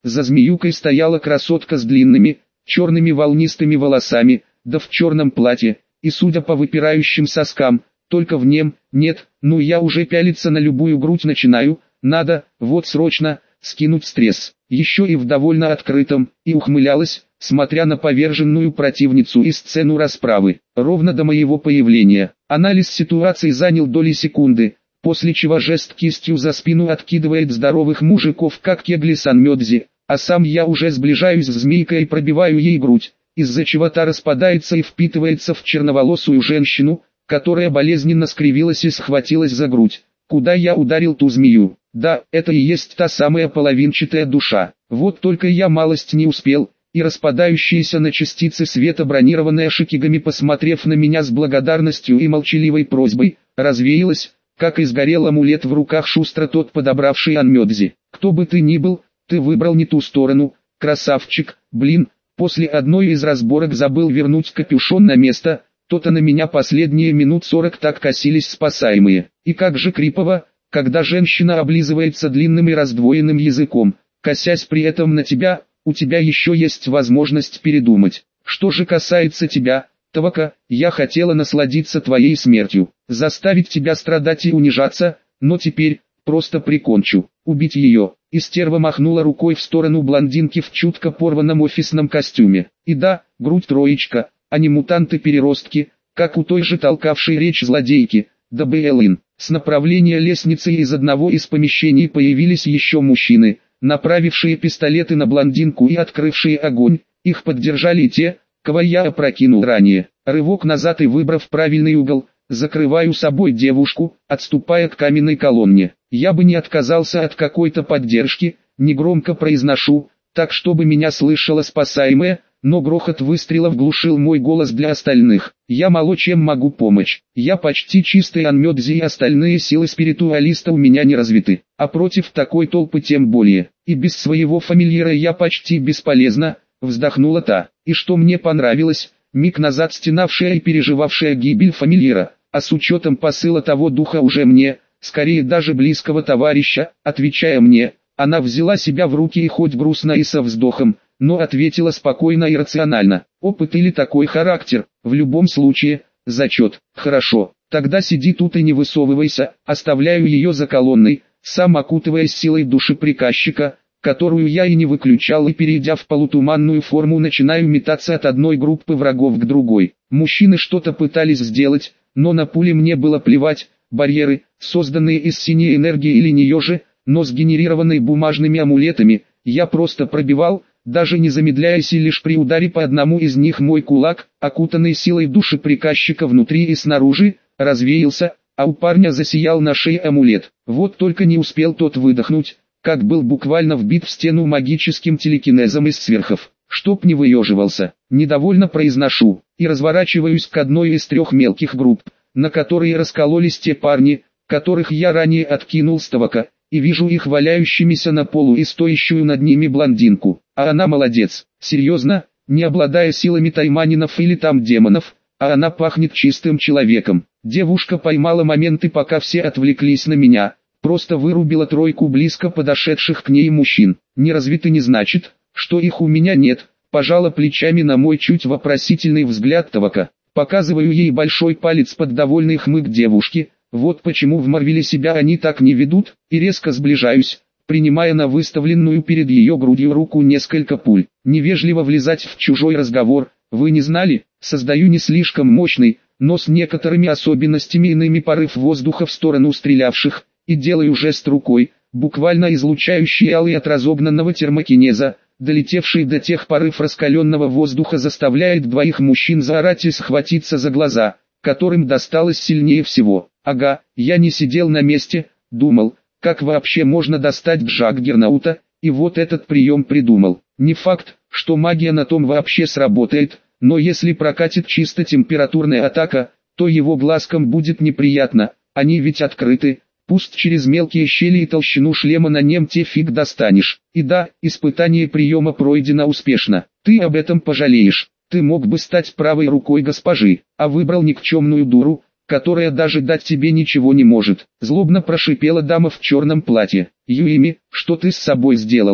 За змеюкой стояла красотка с длинными, черными волнистыми волосами, да в черном платье, и судя по выпирающим соскам, только в нем, нет, ну я уже пялиться на любую грудь начинаю, надо, вот срочно, скинуть стресс. Еще и в довольно открытом, и ухмылялась, смотря на поверженную противницу и сцену расправы. Ровно до моего появления. Анализ ситуации занял доли секунды, после чего жест кистью за спину откидывает здоровых мужиков как кегли Санмёдзи, а сам я уже сближаюсь с змейкой и пробиваю ей грудь, из-за чего та распадается и впитывается в черноволосую женщину, которая болезненно скривилась и схватилась за грудь, куда я ударил ту змею. Да, это и есть та самая половинчатая душа. Вот только я малость не успел, и распадающаяся на частицы света бронированная шикигами, посмотрев на меня с благодарностью и молчаливой просьбой, развеялась, как и сгорел амулет в руках шустро тот подобравший Анмёдзи. Кто бы ты ни был, ты выбрал не ту сторону, красавчик, блин, после одной из разборок забыл вернуть капюшон на место, то-то на меня последние минут 40 так косились спасаемые. И как же крипово, когда женщина облизывается длинным и раздвоенным языком, косясь при этом на тебя, у тебя еще есть возможность передумать. Что же касается тебя, Тавака, я хотела насладиться твоей смертью, заставить тебя страдать и унижаться, но теперь, просто прикончу, убить ее. И стерва махнула рукой в сторону блондинки в чутко порванном офисном костюме. И да, грудь троечка, а не мутанты-переростки, как у той же толкавшей речь злодейки, да Бэйлин. С направления лестницы из одного из помещений появились еще мужчины, направившие пистолеты на блондинку и открывшие огонь. Их поддержали и те, кого я опрокинул ранее. Рывок назад и выбрав правильный угол, закрываю собой девушку, отступая к каменной колонне. Я бы не отказался от какой-то поддержки, негромко произношу, так чтобы меня слышала спасаемая, но грохот выстрелов глушил мой голос для остальных. Я мало чем могу помочь. Я почти чистый Анмёдзи, и остальные силы спиритуалиста у меня не развиты. А против такой толпы тем более. И без своего фамильяра я почти бесполезна, вздохнула та. И что мне понравилось, миг назад стенавшая и переживавшая гибель фамильяра, а с учетом посыла того духа уже мне, скорее даже близкого товарища, отвечая мне, она взяла себя в руки и хоть грустно и со вздохом, но ответила спокойно и рационально. Опыт или такой характер, в любом случае, зачет. Хорошо, тогда сиди тут и не высовывайся, оставляю ее за колонной, сам окутываясь силой души приказчика, которую я и не выключал, и перейдя в полутуманную форму начинаю метаться от одной группы врагов к другой. Мужчины что-то пытались сделать, но на пули мне было плевать, барьеры, созданные из синей энергии или нее же, но сгенерированные бумажными амулетами, я просто пробивал, даже не замедляясь, и лишь при ударе по одному из них мой кулак, окутанный силой души приказчика внутри и снаружи, развеялся, а у парня засиял на шее амулет. Вот только не успел тот выдохнуть, как был буквально вбит в стену магическим телекинезом из сверхов. Чтоб не выеживался, недовольно произношу, и разворачиваюсь к одной из трех мелких групп, на которые раскололись те парни, которых я ранее откинул с Тавака, и вижу их валяющимися на полу и стоящую над ними блондинку. А она молодец, серьезно, не обладая силами тайманинов или там демонов, а она пахнет чистым человеком. Девушка поймала моменты, пока все отвлеклись на меня, просто вырубила тройку близко подошедших к ней мужчин. Неразвиты не значит, что их у меня нет, пожала плечами на мой чуть вопросительный взгляд Тавака. Показываю ей большой палец под довольный хмык девушки, вот почему в Марвеле себя они так не ведут, и резко сближаюсь, принимая на выставленную перед ее грудью руку несколько пуль. Невежливо влезать в чужой разговор, вы не знали, создаю не слишком мощный, но с некоторыми особенностями иными порыв воздуха в сторону стрелявших, и делаю жест рукой, буквально излучающий алый от разогнанного термокинеза, долетевший до тех порыв раскаленного воздуха заставляет двоих мужчин заорать и схватиться за глаза, которым досталось сильнее всего. Ага, я не сидел на месте, думал, как вообще можно достать Джаггернаута, и вот этот прием придумал. Не факт, что магия на том вообще сработает, но если прокатит чисто температурная атака, то его глазкам будет неприятно, они ведь открыты, пусть через мелкие щели и толщину шлема на немте фиг достанешь. И да, испытание приема пройдено успешно, ты об этом пожалеешь, ты мог бы стать правой рукой госпожи, а выбрал никчемную дуру, которая даже дать тебе ничего не может. Злобно прошипела дама в черном платье. Юими, что ты с собой сделала?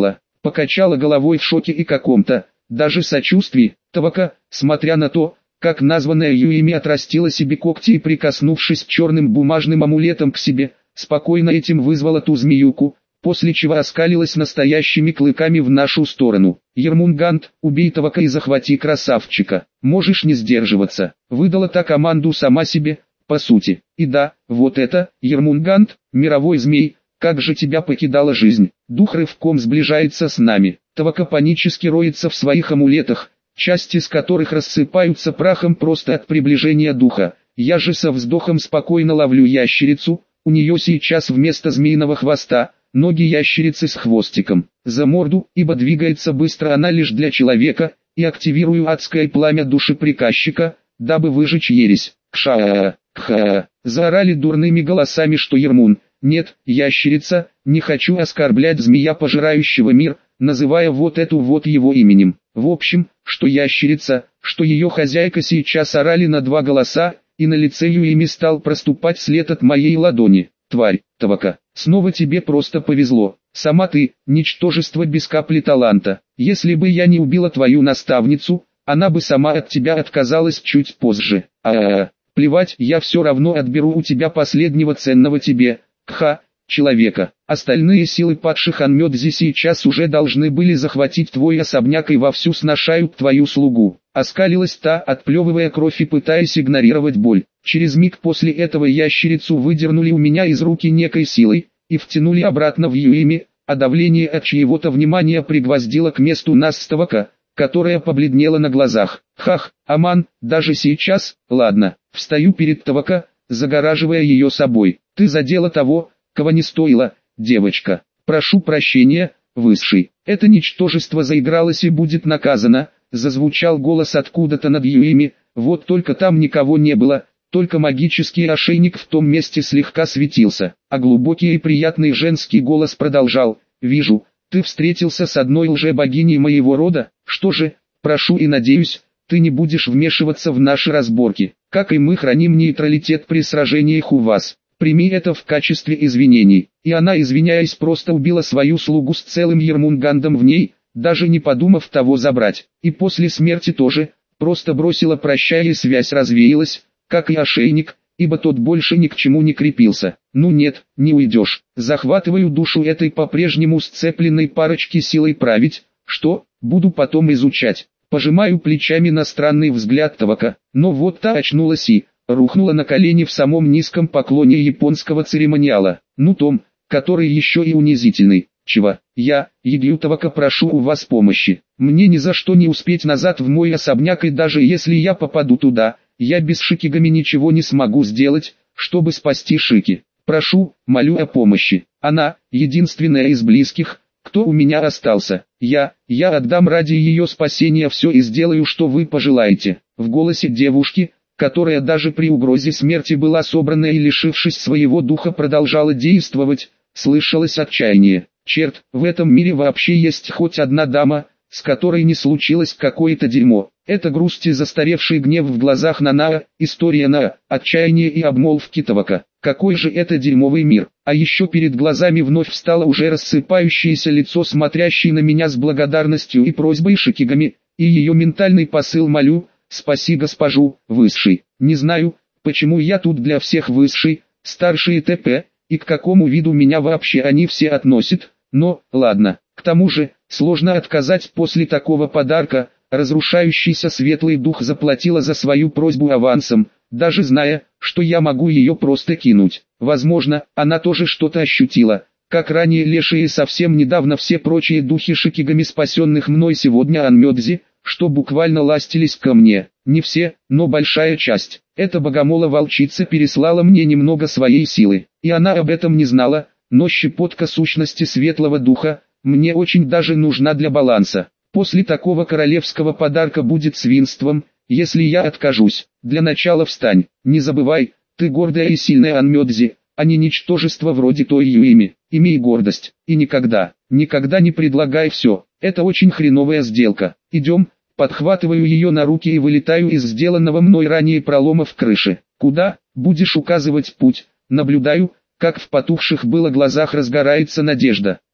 покачала головой в шоке и каком-то, даже сочувствии. Тавака, смотря на то, как названная Юэми отрастила себе когти и прикоснувшись черным бумажным амулетом к себе, спокойно этим вызвала ту змеюку, после чего оскалилась настоящими клыками в нашу сторону. «Ермунгант, убей Тавака и захвати красавчика. Можешь не сдерживаться», выдала та команду сама себе, по сути. И да, вот это, Ермунгант, мировой змей, как же тебя покидала жизнь. Дух рывком сближается с нами. Тавака панически роется в своих амулетах, части из которых рассыпаются прахом просто от приближения духа. Я же со вздохом спокойно ловлю ящерицу, у нее сейчас вместо змеиного хвоста, ноги ящерицы с хвостиком. За морду, ибо двигается быстро она лишь для человека, и активирую адское пламя души приказчика, дабы выжечь ересь. Кша, кха, заорали дурными голосами, что Ермун. Нет, ящерица, не хочу оскорблять змея пожирающего мир, называя вот эту вот его именем. В общем, что ящерица, что ее хозяйка сейчас орали на два голоса, и на лице Юэми стал проступать след от моей ладони. Тварь, Тавака, снова тебе просто повезло. Сама ты, ничтожество без капли таланта. Если бы я не убила твою наставницу, она бы сама от тебя отказалась чуть позже. Плевать, я все равно отберу у тебя последнего ценного тебе, Кха, человека. Остальные силы падших Анмёдзи сейчас уже должны были захватить твой особняк и вовсю сношают твою слугу. Оскалилась та, отплевывая кровь и пытаясь игнорировать боль. Через миг после этого ящерицу выдернули у меня из руки некой силой, и втянули обратно в Юэми, а давление от чьего-то внимания пригвоздило к месту нас с Тавака, которая побледнела на глазах. Хах, Аман, даже сейчас, ладно, встаю перед Тавака, загораживая ее собой. Ты задела того, кого не стоило, девочка. Прошу прощения, высший. Это ничтожество заигралось и будет наказано, зазвучал голос откуда-то над Юэми, вот только там никого не было, только магический ошейник в том месте слегка светился, а глубокий и приятный женский голос продолжал: «Вижу, ты встретился с одной лже-богиней моего рода, что же, прошу и надеюсь, ты не будешь вмешиваться в наши разборки, как и мы храним нейтралитет при сражениях у вас. Прими это в качестве извинений». И она, извиняясь, просто убила свою слугу с целым Ермунгандом в ней, даже не подумав того забрать. И после смерти тоже, просто бросила прощая, и связь развеялась, как и ошейник, ибо тот больше ни к чему не крепился. Ну нет, не уйдешь. Захватываю душу этой по-прежнему сцепленной парочки силой править, что, буду потом изучать. Пожимаю плечами на странный взгляд Тавака, но вот та очнулась и рухнула на колени в самом низком поклоне японского церемониала. Ну том, который еще и унизительный. Чего? Я, Егью Тавака, прошу у вас помощи. Мне ни за что не успеть назад в мой особняк, и даже если я попаду туда, я без Шикигами ничего не смогу сделать, чтобы спасти Шики. Прошу, молю о помощи. Она, единственная из близких, кто у меня остался. Я отдам ради ее спасения все и сделаю, что вы пожелаете. В голосе девушки, которая даже при угрозе смерти была собрана и лишившись своего духа продолжала действовать, слышалось отчаяние. Черт, в этом мире вообще есть хоть одна дама, с которой не случилось какое-то дерьмо. Это грусть и застаревший гнев в глазах Нанаа, история Наа, отчаяние и обмолвки Тавака. Какой же это дерьмовый мир. А еще перед глазами вновь встало уже рассыпающееся лицо, смотрящее на меня с благодарностью и просьбой Шикигами, и ее ментальный посыл: молю, спаси госпожу, высший. Не знаю, почему я тут для всех высший, старший и т.п., и к какому виду меня вообще они все относят, но, ладно. К тому же, сложно отказать после такого подарка. Разрушающийся светлый дух заплатила за свою просьбу авансом, даже зная, что я могу ее просто кинуть. Возможно, она тоже что-то ощутила, как ранее лешие и совсем недавно все прочие духи Шикигами, спасенных мной сегодня Анмёдзи, что буквально ластились ко мне. Не все, но большая часть. Эта богомола-волчица переслала мне немного своей силы, и она об этом не знала, но щепотка сущности светлого духа мне очень даже нужна для баланса. После такого королевского подарка будет свинством, если я откажусь. Для начала встань, не забывай, ты гордая и сильная Анмёдзи, а не ничтожество вроде той Юэми. Имей гордость, и никогда не предлагай все, это очень хреновая сделка. Идем, подхватываю ее на руки и вылетаю из сделанного мной ранее пролома в крыше. Куда, будешь указывать путь? Наблюдаю, как в потухших было глазах разгорается надежда, и,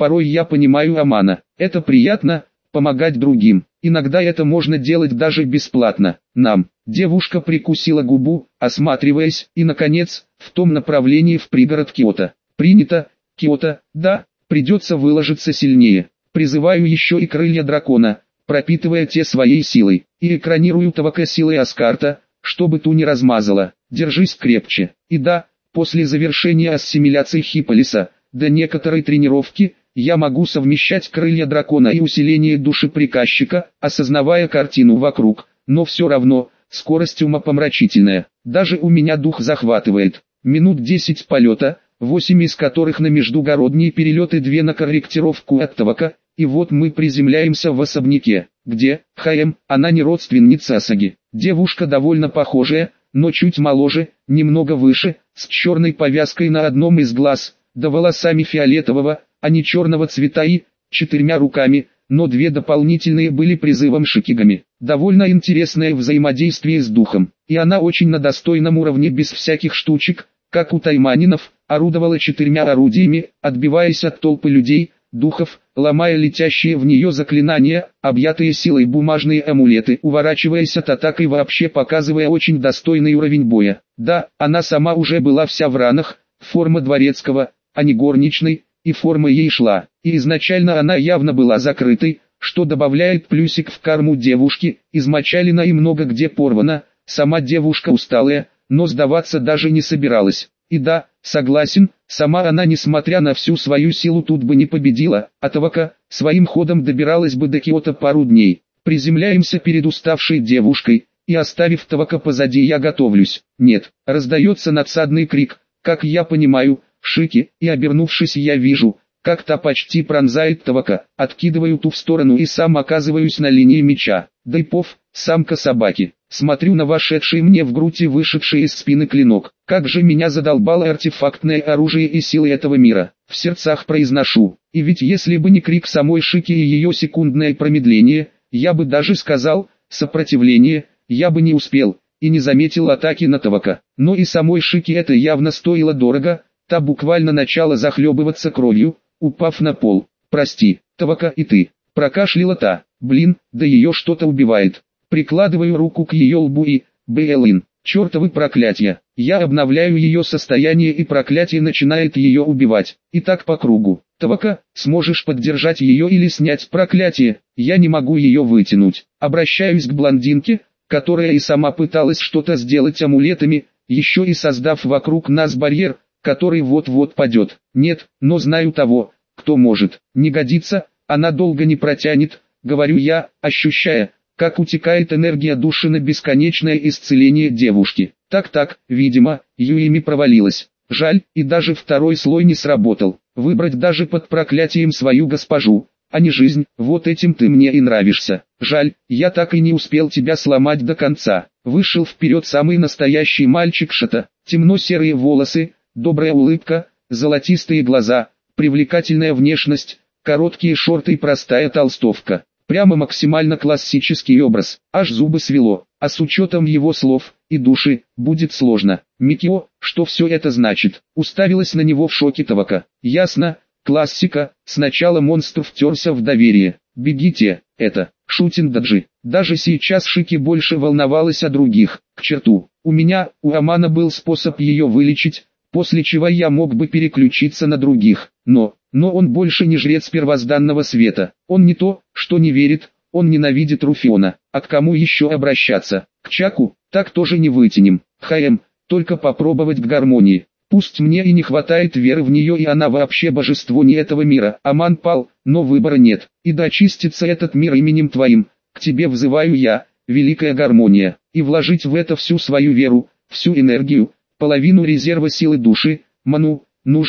Порой я понимаю Амана. Это приятно, помогать другим. Иногда это можно делать даже бесплатно. Нам. Девушка прикусила губу, осматриваясь, и наконец, в том направлении в пригород Киото. Принято, Киото, да, придется выложиться сильнее. Призываю еще и крылья дракона, пропитывая те своей силой, и экранирую Тавака силой Аскарта, чтобы ту не размазала. Держись крепче. И да, после завершения ассимиляции Хиполиса, до некоторой тренировки, я могу совмещать крылья дракона и усиление души приказчика, осознавая картину вокруг, но все равно, скорость умопомрачительная. Даже у меня дух захватывает. Минут 10 полета, 8 из которых на междугородние перелеты, 2 на корректировку от Тавака, и вот мы приземляемся в особняке, где, она не родственница Асаги. Девушка довольно похожая, но чуть моложе, немного выше, с черной повязкой на одном из глаз, да волосами фиолетового, а не черного цвета и 4 руками, но 2 дополнительные были призывом шикигами. Довольно интересное взаимодействие с духом, и она очень на достойном уровне без всяких штучек, как у тайманинов, орудовала 4 орудиями, отбиваясь от толпы людей, духов, ломая летящие в нее заклинания, объятые силой бумажные амулеты, уворачиваясь от атак и вообще показывая очень достойный уровень боя. Да, она сама уже была вся в ранах, форма дворецкого, а не горничной, и форма ей шла, и изначально она явно была закрытой, что добавляет плюсик в карму девушки, измочалена и много где порвана, сама девушка усталая, но сдаваться даже не собиралась. И да, согласен, сама она, несмотря на всю свою силу, тут бы не победила, а Тавака своим ходом добиралась бы до Киото пару дней. Приземляемся перед уставшей девушкой, и оставив Тавака позади, я готовлюсь. Нет, раздается надсадный крик, как я понимаю, Шики, и обернувшись, я вижу, как та почти пронзает Тавака, откидываю ту в сторону и сам оказываюсь на линии меча. Дайпов, самка собаки. Смотрю на вошедший мне в грудь и вышедший из спины клинок. Как же меня задолбало артефактное оружие и силы этого мира. В сердцах произношу. И ведь если бы не крик самой Шики и ее секундное промедление, я бы даже сказал, сопротивление, я бы не успел, и не заметил атаки на Тавака. Но и самой Шики это явно стоило дорого, та буквально начала захлебываться кровью, упав на пол. «Прости, Тавака, и ты», прокашляла та. «Блин, да ее что-то убивает». Прикладываю руку к ее лбу и, блин, чертовы проклятия. Я обновляю ее состояние, и проклятие начинает ее убивать. И так по кругу. Тавака, сможешь поддержать ее или снять проклятие? Я не могу ее вытянуть. Обращаюсь к блондинке, которая и сама пыталась что-то сделать амулетами, еще и создав вокруг нас барьер, который вот-вот падет. Нет, но знаю того, кто может. Не годится, она долго не протянет, говорю я, ощущая, как утекает энергия души на бесконечное исцеление девушки. Так, видимо, Юими провалилась. Жаль, и даже второй слой не сработал. Выбрать даже под проклятием свою госпожу, а не жизнь, вот этим ты мне и нравишься. Жаль, я так и не успел тебя сломать до конца. Вышел вперед самый настоящий мальчик Шата. Темно-серые волосы, добрая улыбка, золотистые глаза, привлекательная внешность, короткие шорты и простая толстовка. Прямо максимально классический образ, аж зубы свело, а с учетом его слов и души, будет сложно. Микио, что все это значит? Уставилась на него в шоке Тавака. Ясно, классика, сначала монстр втерся в доверие. Бегите, это, Шутин Даджи. Даже сейчас Шики больше волновалась о других. К черту, у Амана был способ ее вылечить, после чего я мог бы переключиться на других, но он больше не жрец первозданного света, он не то, что не верит, он ненавидит Руфиона, а к кому еще обращаться, к Чаку, так тоже не вытянем, только попробовать к гармонии, пусть мне и не хватает веры в нее и она вообще божество не этого мира, Аман пал, но выбора нет, и да очистится этот мир именем твоим, к тебе взываю я, великая гармония, и вложить в это всю свою веру, всю энергию, половину резерва силы души, Ману,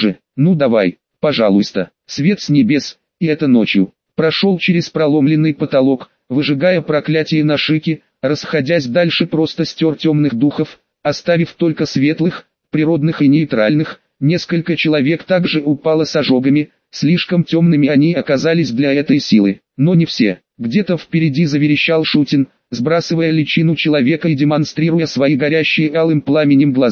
ну давай, пожалуйста, свет с небес, и это ночью, прошел через проломленный потолок, выжигая проклятие на Шике, расходясь дальше просто стер темных духов, оставив только светлых, природных и нейтральных, несколько человек также упало с ожогами, слишком темными они оказались для этой силы, но не все, где-то впереди заверещал Шутин, сбрасывая личину человека и демонстрируя свои горящие алым пламенем глаза,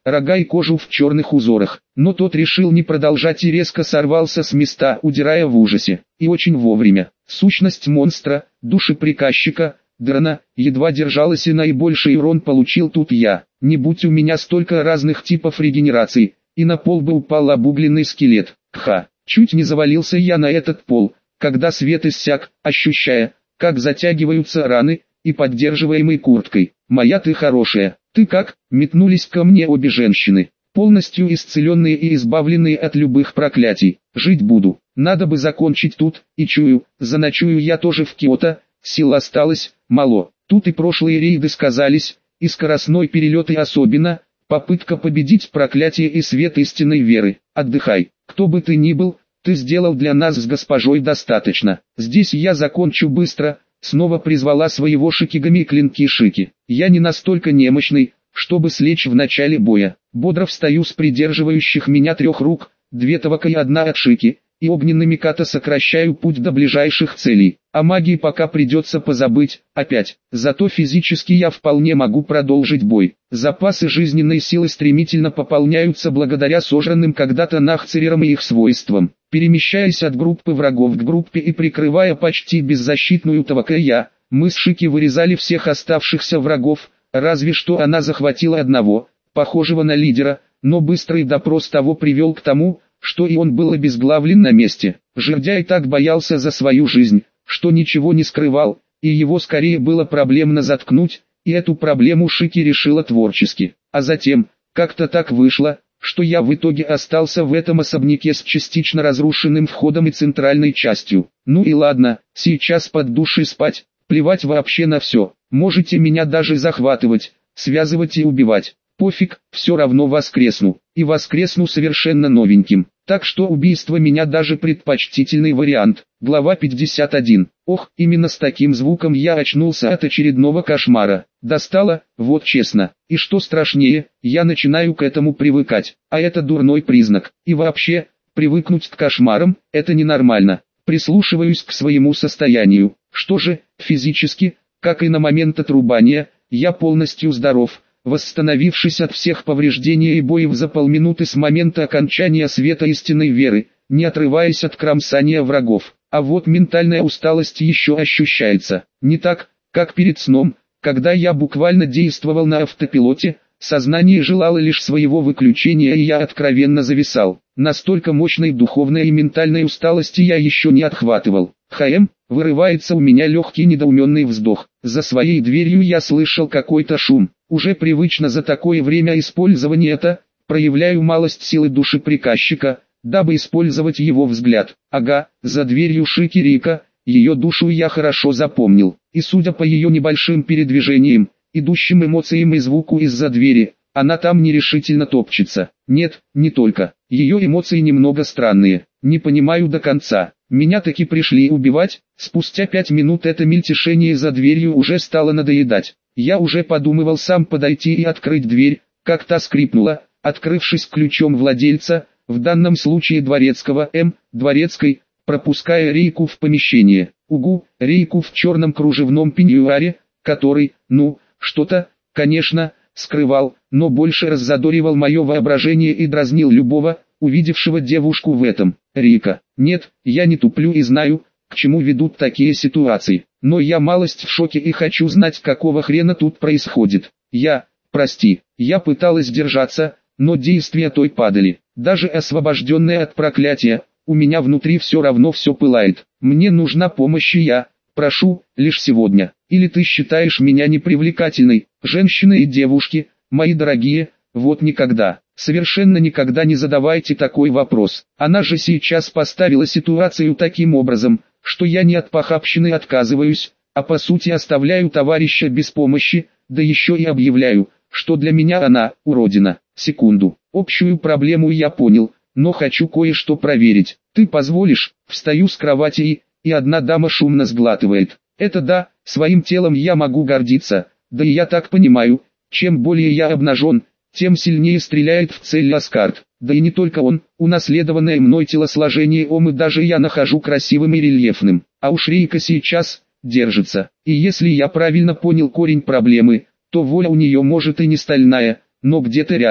рога и кожу в черных узорах. Но тот решил не продолжать и резко сорвался с места, удирая в ужасе. И очень вовремя. Сущность монстра, душеприказчика, Драна, едва держалась и наибольший урон получил тут я. Не будь у меня столько разных типов регенераций, и на пол бы упал обугленный скелет. Кха, чуть не завалился я на этот пол, когда свет иссяк, ощущая, как затягиваются раны, и поддерживаемый курткой. «Моя ты хорошая, ты как?» Метнулись ко мне обе женщины, полностью исцеленные и избавленные от любых проклятий. «Жить буду, надо бы закончить тут, и чую, заночую я тоже в Киото, сил осталось, мало». Тут и прошлые рейды сказались, и скоростной перелет и особенно, попытка победить проклятие и свет истинной веры. «Отдыхай, кто бы ты ни был, ты сделал для нас с госпожой достаточно. Здесь я закончу быстро». Снова призвала своего шикигами клинки Шики. Я не настолько немощный, чтобы слечь в начале боя. Бодро встаю с придерживающих меня 3 рук, 2 Тавака и 1 от Шики, и огненными ката сокращаю путь до ближайших целей. О магии пока придется позабыть, опять. Зато физически я вполне могу продолжить бой. Запасы жизненной силы стремительно пополняются благодаря сожранным когда-то нахцерерам и их свойствам. Перемещаясь от группы врагов к группе и прикрывая почти беззащитную Тавака, мы с Шики вырезали всех оставшихся врагов, разве что она захватила одного, похожего на лидера, но быстрый допрос того привел к тому, что и он был обезглавлен на месте. Жердяй так боялся за свою жизнь, что ничего не скрывал, и его скорее было проблемно заткнуть, и эту проблему Шики решила творчески. А затем, как-то так вышло, что я в итоге остался в этом особняке с частично разрушенным входом и центральной частью. Ну и ладно, сейчас под душой спать, плевать вообще на все, можете меня даже захватывать, связывать и убивать. Пофиг, все равно воскресну, и воскресну совершенно новеньким. Так что убийство меня даже предпочтительный вариант. Глава 51. Ох, именно с таким звуком я очнулся от очередного кошмара. Достало, вот честно. И что страшнее, я начинаю к этому привыкать. А это дурной признак. И вообще, привыкнуть к кошмарам, это ненормально. Прислушиваюсь к своему состоянию. Что же, физически, как и на момент отрубания, я полностью здоров. Восстановившись от всех повреждений и боев за полминуты с момента окончания света истинной веры, не отрываясь от кромсания врагов. А вот ментальная усталость еще ощущается. Не так, как перед сном, когда я буквально действовал на автопилоте, сознание желало лишь своего выключения и я откровенно зависал. Настолько мощной духовной и ментальной усталости я еще не отхватывал. Вырывается у меня легкий недоуменный вздох. За своей дверью я слышал какой-то шум. Уже привычно за такое время использования это, проявляю малость силы души приказчика, дабы использовать его взгляд. Ага, за дверью Шики Рика, ее душу я хорошо запомнил. И судя по ее небольшим передвижениям, идущим эмоциям и звуку из-за двери, она там нерешительно топчется. Нет, не только. Ее эмоции немного странные. Не понимаю до конца. Меня таки пришли убивать. Спустя 5 минут это мельтешение за дверью уже стало надоедать. Я уже подумывал сам подойти и открыть дверь, как та скрипнула, открывшись ключом владельца, в данном случае дворецкого дворецкой, пропуская Рейку в помещение. Угу, Рейку в черном кружевном пеньюаре, который, что-то, конечно, скрывал, но больше раззадоривал мое воображение и дразнил любого, увидевшего девушку в этом. Рейка, нет, я не туплю и знаю, к чему ведут такие ситуации. Но я малость в шоке и хочу знать, какого хрена тут происходит. Прости, я пыталась держаться, но действия той падали. Даже освобожденная от проклятия, у меня внутри все равно все пылает. Мне нужна помощь и я, прошу, лишь сегодня. Или ты считаешь меня непривлекательной? Женщины и девушки, мои дорогие, вот никогда, совершенно никогда не задавайте такой вопрос. Она же сейчас поставила ситуацию таким образом, что я не от похабщины отказываюсь, а по сути оставляю товарища без помощи, да еще и объявляю, что для меня она, уродина. Секунду, общую проблему я понял, но хочу кое-что проверить. Ты позволишь? Встаю с кровати и одна дама шумно сглатывает. Это да, своим телом я могу гордиться, да и я так понимаю, чем более я обнажен, тем сильнее стреляет в цель Аскард. Да и не только он, унаследованное мной телосложение и даже я нахожу красивым и рельефным. А уж Рейка сейчас держится. И если я правильно понял корень проблемы, то воля у нее может и не стальная, но где-то рядом.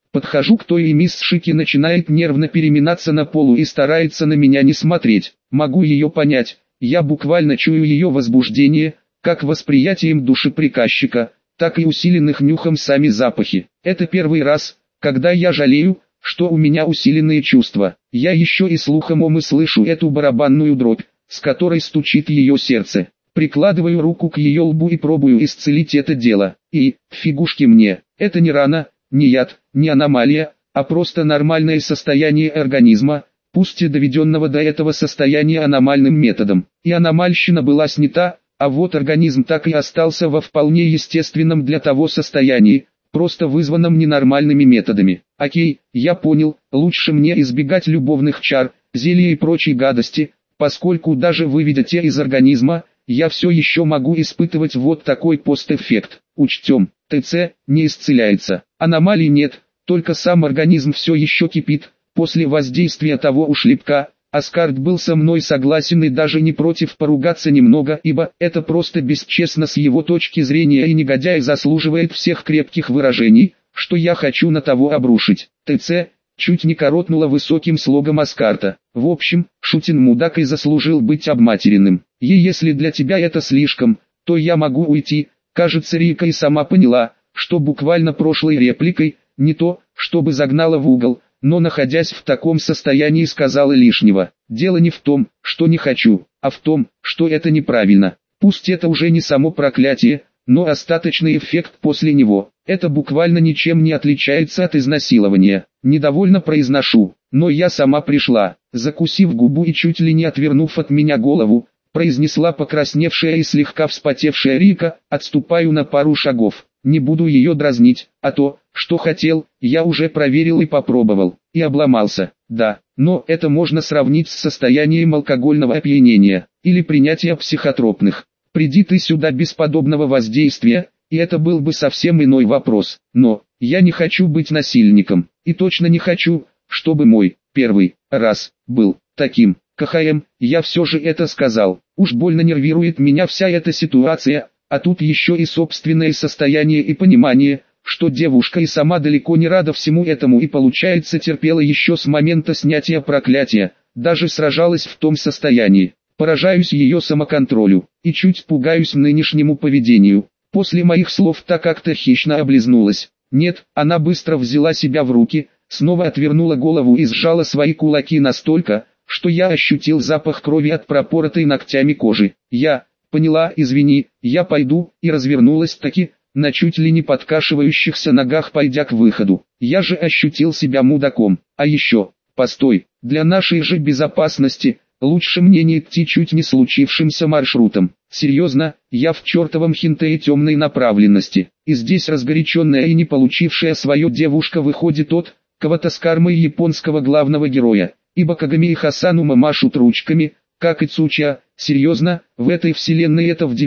Подхожу к той, и мисс Шики начинает нервно переминаться на полу и старается на меня не смотреть. Могу ее понять, я буквально чую ее возбуждение, как восприятием души приказчика, так и усиленных нюхом сами запахи. Это первый раз, когда я жалею, что у меня усиленные чувства. Я еще и слухом слышу эту барабанную дробь, с которой стучит ее сердце. Прикладываю руку к ее лбу и пробую исцелить это дело. И, фигушки мне, это не рана, не яд, не аномалия, а просто нормальное состояние организма, пусть и доведенного до этого состояния аномальным методом. И аномальщина была снята, а вот организм так и остался во вполне естественном для того состоянии, просто вызванном ненормальными методами. Окей, я понял, лучше мне избегать любовных чар, зелья и прочей гадости, поскольку даже выведя те из организма, я все еще могу испытывать вот такой постэффект. Учтем, ТЦ не исцеляется, аномалий нет, только сам организм все еще кипит. После воздействия того ушлепка, Аскард был со мной согласен и даже не против поругаться немного, ибо это просто бесчестно с его точки зрения, и негодяй заслуживает всех крепких выражений, что я хочу на того обрушить. ТЦ чуть не коротнула высоким слогом Аскарта. В общем, Шутин мудак и заслужил быть обматеренным. И если для тебя это слишком, то я могу уйти. Кажется, Рика и сама поняла, что буквально прошлой репликой, не то, чтобы загнала в угол, но находясь в таком состоянии сказала лишнего. Дело не в том, что не хочу, а в том, что это неправильно. Пусть это уже не само проклятие, но остаточный эффект после него. Это буквально ничем не отличается от изнасилования. Недовольно произношу, но я сама пришла. Закусив губу и чуть ли не отвернув от меня голову, произнесла покрасневшая и слегка вспотевшая Рика, отступаю на пару шагов. Не буду ее дразнить, а то, что хотел, я уже проверил и попробовал, и обломался. Да, но это можно сравнить с состоянием алкогольного опьянения, или принятия психотропных. Приди ты сюда без подобного воздействия, и это был бы совсем иной вопрос. Но, я не хочу быть насильником, и точно не хочу, чтобы мой первый раз был таким. КХМ, я все же это сказал. Уж больно нервирует меня вся эта ситуация. А тут еще и собственное состояние и понимание, что девушка и сама далеко не рада всему этому и получается терпела еще с момента снятия проклятия, даже сражалась в том состоянии. Поражаюсь ее самоконтролю, и чуть пугаюсь нынешнему поведению. После моих слов та как-то хищно облизнулась. Нет, она быстро взяла себя в руки, снова отвернула голову и сжала свои кулаки настолько, что я ощутил запах крови от пропоротой ногтями кожи. Поняла, извини, я пойду, и развернулась таки, на чуть ли не подкашивающихся ногах пойдя к выходу. Я же ощутил себя мудаком. А еще, постой, для нашей же безопасности, лучше мне не идти чуть не случившимся маршрутом. Серьезно, я в чертовом хинтее темной направленности. И здесь разгоряченная и не получившая свое девушка выходит от кого-то с кармой японского главного героя. Ибо Кагами и Хасанума машут ручками, как и Цуча. Серьезно, в этой вселенной это в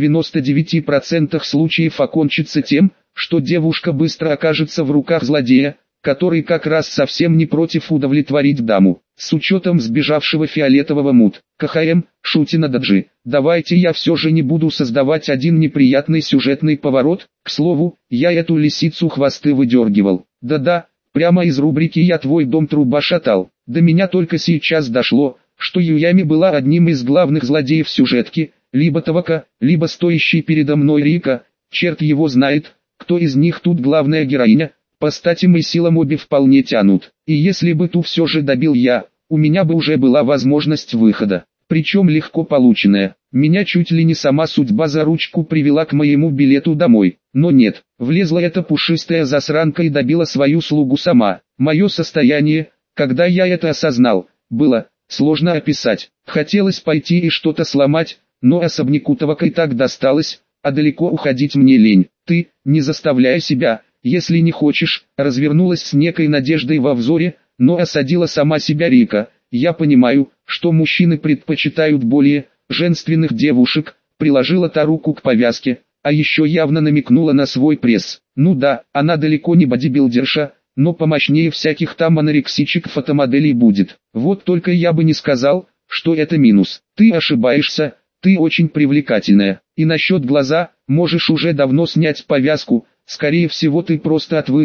99% случаев окончится тем, что девушка быстро окажется в руках злодея, который как раз совсем не против удовлетворить даму. С учетом сбежавшего фиолетового мут. КХМ, Шутина Даджи, давайте я все же не буду создавать один неприятный сюжетный поворот. К слову, я эту лисицу хвосты выдергивал. Да-да, прямо из рубрики «Я твой дом труба шатал». До меня только сейчас дошло, что Юями была одним из главных злодеев сюжетки, либо Тавака, либо стоящий передо мной Рика. Черт его знает, кто из них тут главная героиня. По статям и силам обе вполне тянут. И если бы ту все же добил я, у меня бы уже была возможность выхода. Причем легко полученная. Меня чуть ли не сама судьба за ручку привела к моему билету домой. Но нет, влезла эта пушистая засранка и добила свою слугу сама. Мое состояние, когда я это осознал, было сложно описать. Хотелось пойти и что-то сломать, но особняку Тавака и так досталось, а далеко уходить мне лень. Ты, не заставляя себя, если не хочешь, развернулась с некой надеждой во взоре, но осадила сама себя Рика. Я понимаю, что мужчины предпочитают более женственных девушек, приложила та руку к повязке, а еще явно намекнула на свой пресс. Ну да, она далеко не бодибилдерша, но помощнее всяких там анорексичек-фотомоделей будет. Вот только я бы не сказал, что это минус. Ты ошибаешься, ты очень привлекательная. И насчет глаза, можешь уже давно снять повязку, скорее всего ты просто отвыкла,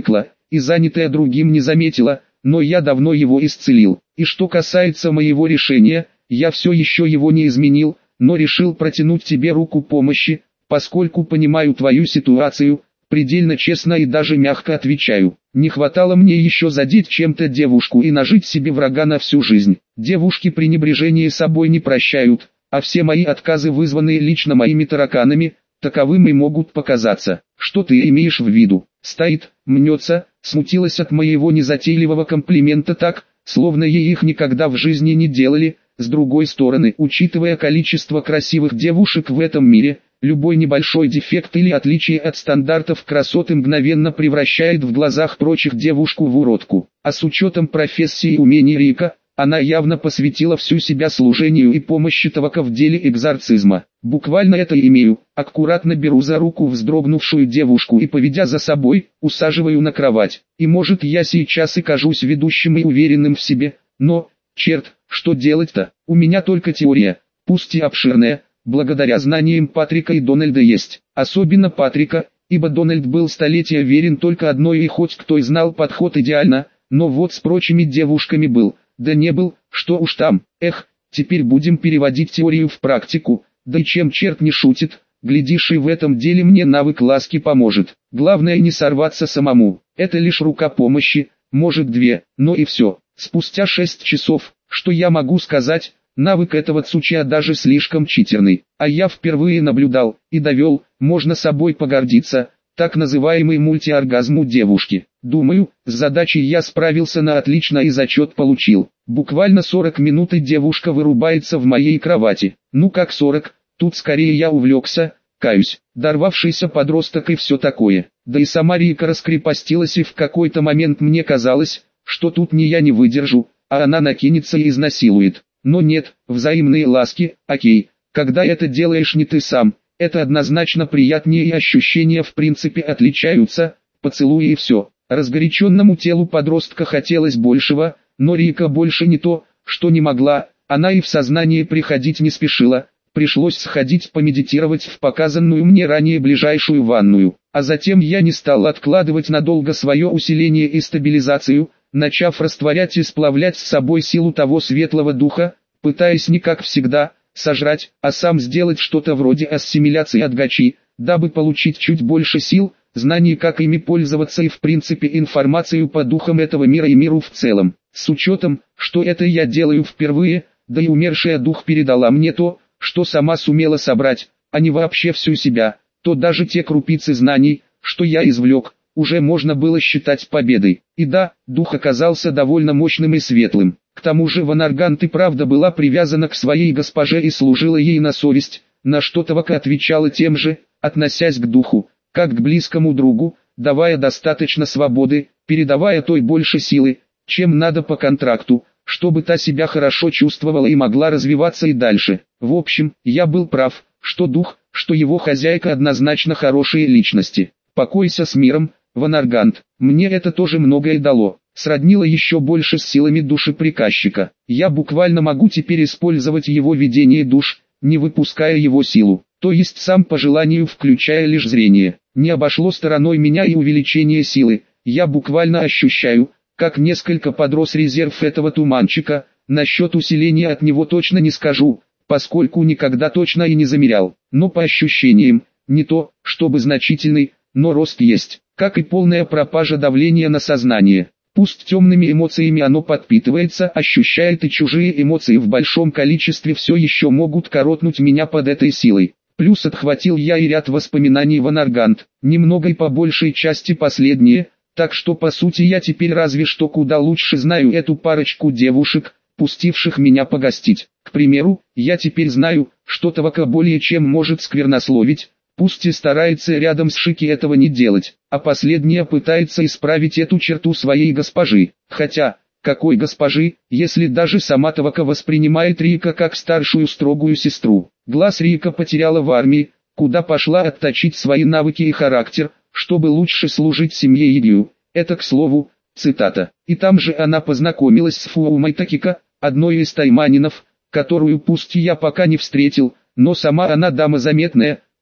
и занятая другим не заметила, но я давно его исцелил. И что касается моего решения, я все еще его не изменил, но решил протянуть тебе руку помощи, поскольку понимаю твою ситуацию, предельно честно и даже мягко отвечаю. Не хватало мне еще задеть чем-то девушку и нажить себе врага на всю жизнь. Девушки пренебрежение собой не прощают, а все мои отказы, вызванные лично моими тараканами, таковыми могут показаться. Что ты имеешь в виду? Стоит, мнется, смутилась от моего незатейливого комплимента так, словно ей их никогда в жизни не делали. С другой стороны, учитывая количество красивых девушек в этом мире, любой небольшой дефект или отличие от стандартов красоты мгновенно превращает в глазах прочих девушку в уродку. А с учетом профессии и умений Рика, она явно посвятила всю себя служению и помощи Тавака в деле экзорцизма. Буквально это имею, аккуратно беру за руку вздрогнувшую девушку и, поведя за собой, усаживаю на кровать. И может я сейчас и кажусь ведущим и уверенным в себе, но, черт, что делать-то? У меня только теория, пусть и обширная, благодаря знаниям Патрика и Дональда есть. Особенно Патрика, ибо Дональд был столетия верен только одной и хоть кто и знал подход идеально, но вот с прочими девушками был, да не был, что уж там. Эх, теперь будем переводить теорию в практику, да и чем черт не шутит, глядишь и в этом деле мне навык ласки поможет. Главное не сорваться самому, это лишь рука помощи, может две, но и все. Спустя 6 часов, что я могу сказать, навык этого Цучиа даже слишком читерный, а я впервые наблюдал и довел, можно собой погордиться, так называемый мультиоргазм у девушки. Думаю, с задачей я справился на отлично и зачет получил. Буквально 40 минут и девушка вырубается в моей кровати. Ну как 40, тут скорее я увлекся, каюсь, дорвавшийся подросток и все такое. Да и сама Рика раскрепостилась, и в какой-то момент мне казалось, что тут ни я не выдержу, а она накинется и изнасилует. Но нет, взаимные ласки, окей, когда это делаешь не ты сам, это однозначно приятнее и ощущения в принципе отличаются, поцелуи и все. Разгоряченному телу подростка хотелось большего, но Рика больше не то, что не могла, она и в сознание приходить не спешила, пришлось сходить помедитировать в показанную мне ранее ближайшую ванную. А затем я не стал откладывать надолго свое усиление и стабилизацию, начав растворять и сплавлять с собой силу того светлого духа, пытаясь не как всегда, сожрать, а сам сделать что-то вроде ассимиляции от гачи, дабы получить чуть больше сил, знаний как ими пользоваться и в принципе информацию по духам этого мира и миру в целом. С учетом, что это я делаю впервые, да и умершая дух передала мне то, что сама сумела собрать, а не вообще всю себя, то даже те крупицы знаний, что я извлек, уже можно было считать победой. И да, дух оказался довольно мощным и светлым. К тому же Ванаргант и правда была привязана к своей госпоже и служила ей на совесть, на что Тавака отвечала тем же, относясь к духу, как к близкому другу, давая достаточно свободы, передавая той больше силы, чем надо по контракту, чтобы та себя хорошо чувствовала и могла развиваться и дальше. В общем, я был прав, что дух, что его хозяйка однозначно хорошие личности. Покойся с миром, Ванаргант. Мне это тоже многое дало. Сроднило еще больше с силами души приказчика. Я буквально могу теперь использовать его видение душ, не выпуская его силу. То есть сам по желанию, включая лишь зрение. Не обошло стороной меня и увеличение силы. Я буквально ощущаю, как несколько подрос резерв этого туманчика. Насчет усиления от него точно не скажу, поскольку никогда точно и не замерял. Но по ощущениям, не то, чтобы значительный, но рост есть, как и полная пропажа давления на сознание. Пусть темными эмоциями оно подпитывается, ощущает и чужие эмоции в большом количестве все еще могут коротнуть меня под этой силой. Плюс отхватил я и ряд воспоминаний Ванаргант, немного и по большей части последние, так что по сути я теперь разве что куда лучше знаю эту парочку девушек, пустивших меня погостить. К примеру, я теперь знаю, что Тавака более чем может сквернословить, пусть и старается рядом с Шики этого не делать, а последняя пытается исправить эту черту своей госпожи. Хотя, какой госпожи, если даже сама Тавака воспринимает Рика как старшую строгую сестру. Глаз Рика потеряла в армии, куда пошла отточить свои навыки и характер, чтобы лучше служить семье Игью. Это, к слову, цитата. И там же она познакомилась с Фуумой Такика, одной из тайманинов, которую пусть я пока не встретил, но сама она дама заметная,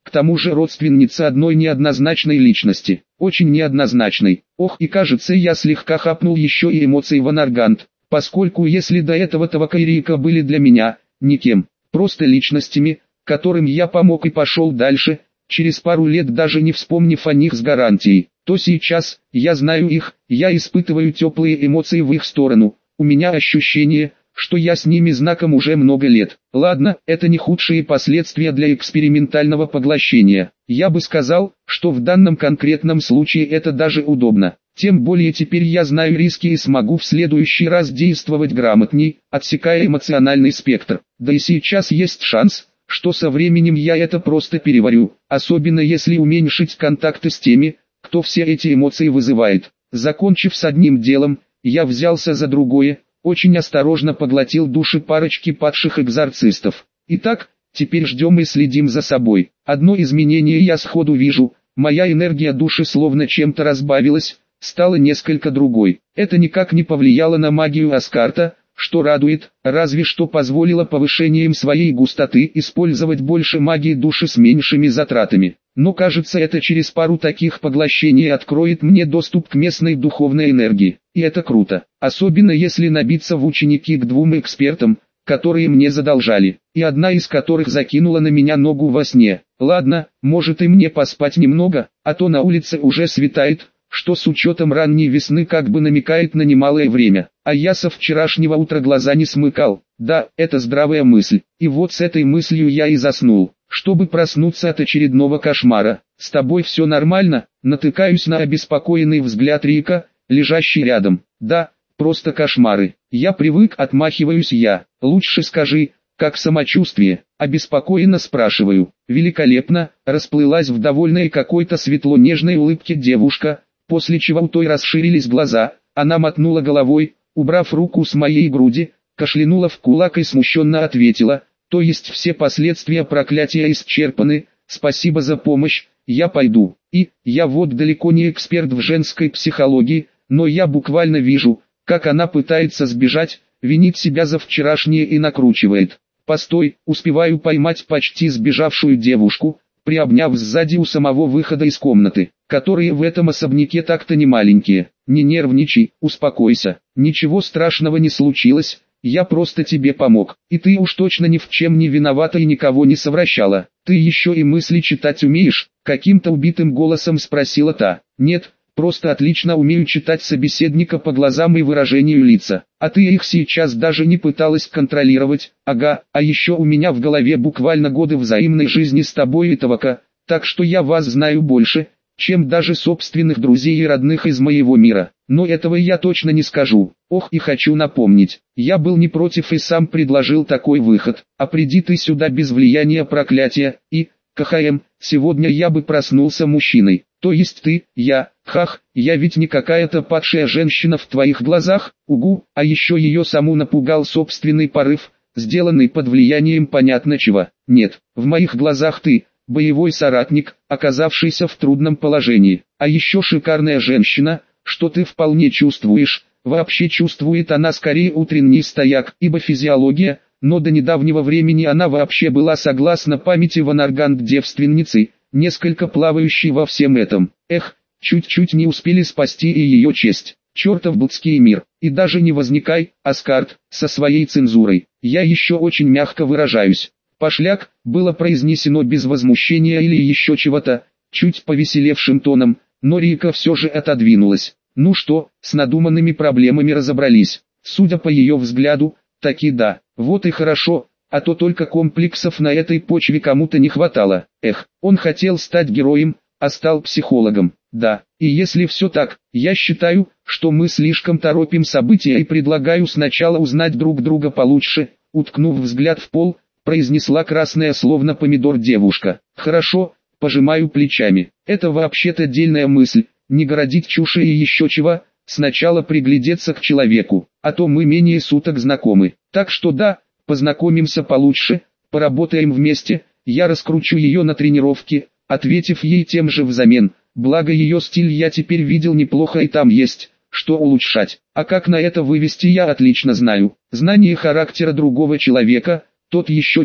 К тому же родственница одной неоднозначной личности, очень неоднозначной. Ох, и кажется, я слегка хапнул еще и эмоций Ванаргант, поскольку если до этого Тавака и Рика были для меня никем, просто личностями, которым я помог и пошел дальше, через пару лет даже не вспомнив о них с гарантией, то сейчас, я знаю их, я испытываю теплые эмоции в их сторону, у меня ощущение, что я с ними знаком уже много лет. Ладно, это не худшие последствия для экспериментального поглощения. Я бы сказал, что в данном конкретном случае это даже удобно. Тем более теперь я знаю риски и смогу в следующий раз действовать грамотней, отсекая эмоциональный спектр. Да и сейчас есть шанс, что со временем я это просто переварю, особенно если уменьшить контакты с теми, кто все эти эмоции вызывает. Закончив с одним делом, я взялся за другое, очень осторожно поглотил души парочки падших экзорцистов. Итак, теперь ждем и следим за собой. Одно изменение я сходу вижу, моя энергия души словно чем-то разбавилась, стала несколько другой. Это никак не повлияло на магию Аскарта, что радует, разве что позволило повышением своей густоты использовать больше магии души с меньшими затратами. Но кажется, это через пару таких поглощений откроет мне доступ к местной духовной энергии. И это круто, особенно если набиться в ученики к двум экспертам, которые мне задолжали, и одна из которых закинула на меня ногу во сне. Ладно, может и мне поспать немного, а то на улице уже светает, что с учетом ранней весны как бы намекает на немалое время. А я со вчерашнего утра глаза не смыкал. Да, это здравая мысль. И вот с этой мыслью я и заснул, чтобы проснуться от очередного кошмара. «С тобой все нормально?» Натыкаюсь на обеспокоенный взгляд Рика, лежащий рядом. «Да, просто кошмары. Я привык», отмахиваюсь я. «Лучше скажи, как самочувствие?» Обеспокоенно спрашиваю. «Великолепно», расплылась в довольной какой-то светло-нежной улыбке девушка, после чего у той расширились глаза, она мотнула головой, убрав руку с моей груди, кашлянула в кулак и смущенно ответила: «То есть все последствия проклятия исчерпаны, спасибо за помощь, я пойду». И, я вот далеко не эксперт в женской психологии, но я буквально вижу, как она пытается сбежать, винит себя за вчерашнее и накручивает. «Постой», успеваю поймать почти сбежавшую девушку, приобняв сзади у самого выхода из комнаты, которые в этом особняке так-то не маленькие. «Не нервничай, успокойся, ничего страшного не случилось, я просто тебе помог, и ты уж точно ни в чем не виновата и никого не совращала. Ты еще и мысли читать умеешь?» Каким-то убитым голосом спросила та. «Нет, просто отлично умею читать собеседника по глазам и выражению лица. А ты их сейчас даже не пыталась контролировать». «Ага, а еще у меня в голове буквально годы взаимной жизни с тобой и Тавака, так что я вас знаю больше, чем даже собственных друзей и родных из моего мира. Но этого я точно не скажу. Ох, и хочу напомнить, я был не против и сам предложил такой выход. А приди ты сюда без влияния проклятия, и, КХМ, сегодня я бы проснулся мужчиной. То есть ты, я, хах, я ведь не какая-то падшая женщина в твоих глазах, угу, а еще ее саму напугал собственный порыв, сделанный под влиянием понятно чего. Нет, в моих глазах ты боевой соратник, оказавшийся в трудном положении, а еще шикарная женщина, что ты вполне чувствуешь. Вообще чувствует она скорее утренний стояк, ибо физиология, но до недавнего времени она вообще была, согласно памяти Ванаргант, девственницей, несколько плавающей во всем этом. Эх, чуть-чуть не успели спасти и ее честь. Чертов блудский мир. И даже не возникай, Аскарт, со своей цензурой. Я еще очень мягко выражаюсь. «Пошляк» было произнесено без возмущения или еще чего-то, чуть повеселевшим тоном, но Рика все же отодвинулась. Ну что, с надуманными проблемами разобрались? Судя по ее взгляду, таки да. Вот и хорошо, а то только комплексов на этой почве кому-то не хватало. Эх, он хотел стать героем, а стал психологом. Да, и если все так, я считаю, что мы слишком торопим события и предлагаю сначала узнать друг друга получше. Уткнув взгляд в пол, произнесла красная словно помидор девушка. «Хорошо», пожимаю плечами. «Это вообще-то дельная мысль, не городить чушь и еще чего, сначала приглядеться к человеку, а то мы менее суток знакомы. Так что да, познакомимся получше, поработаем вместе, я раскручу ее на тренировке», ответив ей тем же взамен. Благо ее стиль я теперь видел неплохо и там есть что улучшать. А как на это вывести, я отлично знаю. Знание характера другого человека – тот еще чит.